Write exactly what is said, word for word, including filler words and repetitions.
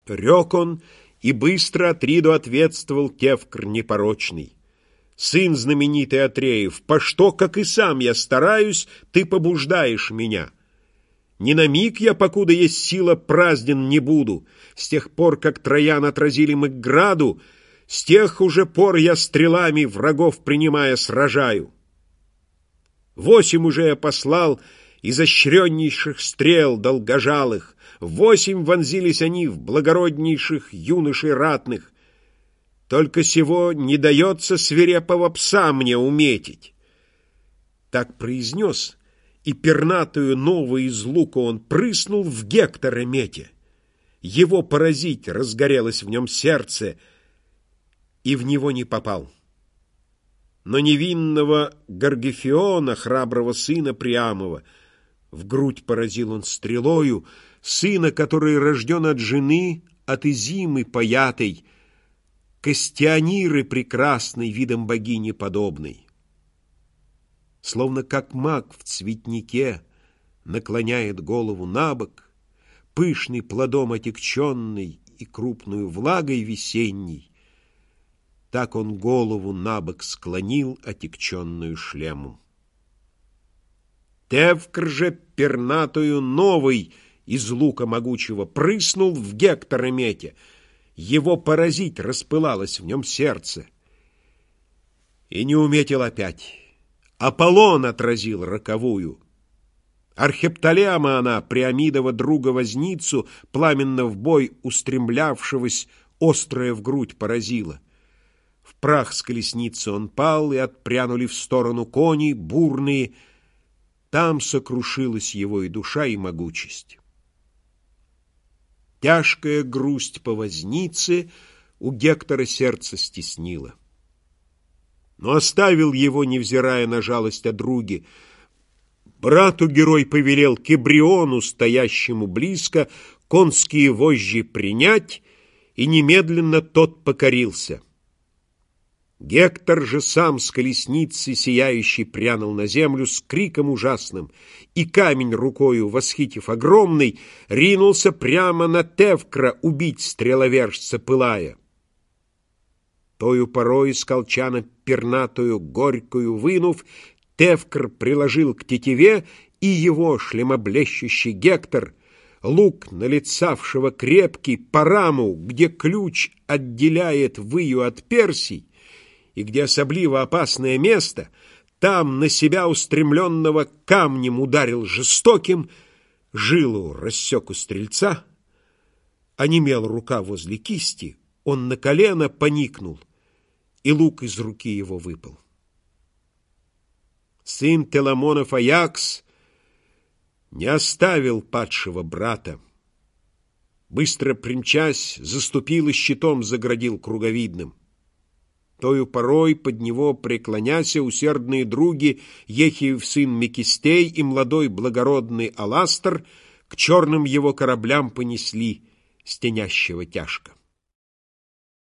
Рек он, и быстро Атриду ответствовал Тевкр непорочный: «Сын знаменитый Атреев, по что, как и сам я стараюсь, ты побуждаешь меня? Ни на миг я, покуда есть сила, празден не буду. С тех пор, как Троян отразили мы к граду, с тех уже пор я стрелами врагов принимая сражаю. Восемь уже я послал изощреннейших стрел долгожалых, восемь вонзились они в благороднейших юношей ратных. Только сего не дается свирепого пса мне уметить». Так произнес, и пернатую новую из лука он прыснул в Гектора мете. Его поразить разгорелось в нем сердце, и в него не попал. Но невинного Гаргифиона, храброго сына Приамова, в грудь поразил он стрелою, сына, который рожден от жены, от Изимы паятой, Костяниры прекрасной, видом богини подобной. Словно как маг в цветнике наклоняет голову набок, пышный плодом отягченный и крупную влагой весенней, так он голову набок склонил, отягченную шлемом. Тевкр же пернатую новый из лука могучего прыснул в Гектора мете. Его поразить распылалось в нем сердце. И не уметил опять. Аполлон отразил роковую. Архептолема она, Приамидова друга-возницу, пламенно в бой устремлявшегося, острая в грудь поразила. В прах с колесницы он пал, и отпрянули в сторону кони бурные. Там сокрушилась его и душа, и могучесть. Тяжкая грусть по вознице у Гектора сердце стеснила. Но оставил его, невзирая на жалость о друге. Брату герой повелел к Эбриону, стоящему близко, конские вожжи принять, и немедленно тот покорился. Гектор же сам с колесницы сияющей прянул на землю с криком ужасным, и камень рукою, восхитив огромный, ринулся прямо на Тевкра убить стреловержца пылая. Тою порой из колчана пернатую горькую вынув, Тевкр приложил к тетиве, и его шлемоблещущий Гектор, лук налицавшего крепкий, по раму, где ключ отделяет выю от персий, и где особливо опасное место, там на себя устремленного камнем ударил жестоким, жилу рассек у стрельца, онемела рука возле кисти, он на колено поникнул, и лук из руки его выпал. Сын Теламонов Аякс не оставил падшего брата. Быстро примчась, заступил и щитом заградил круговидным. Тою порой под него преклоняся усердные други Ехиев сын Мекистей и молодой благородный Аластер к черным его кораблям понесли стенящего тяжко.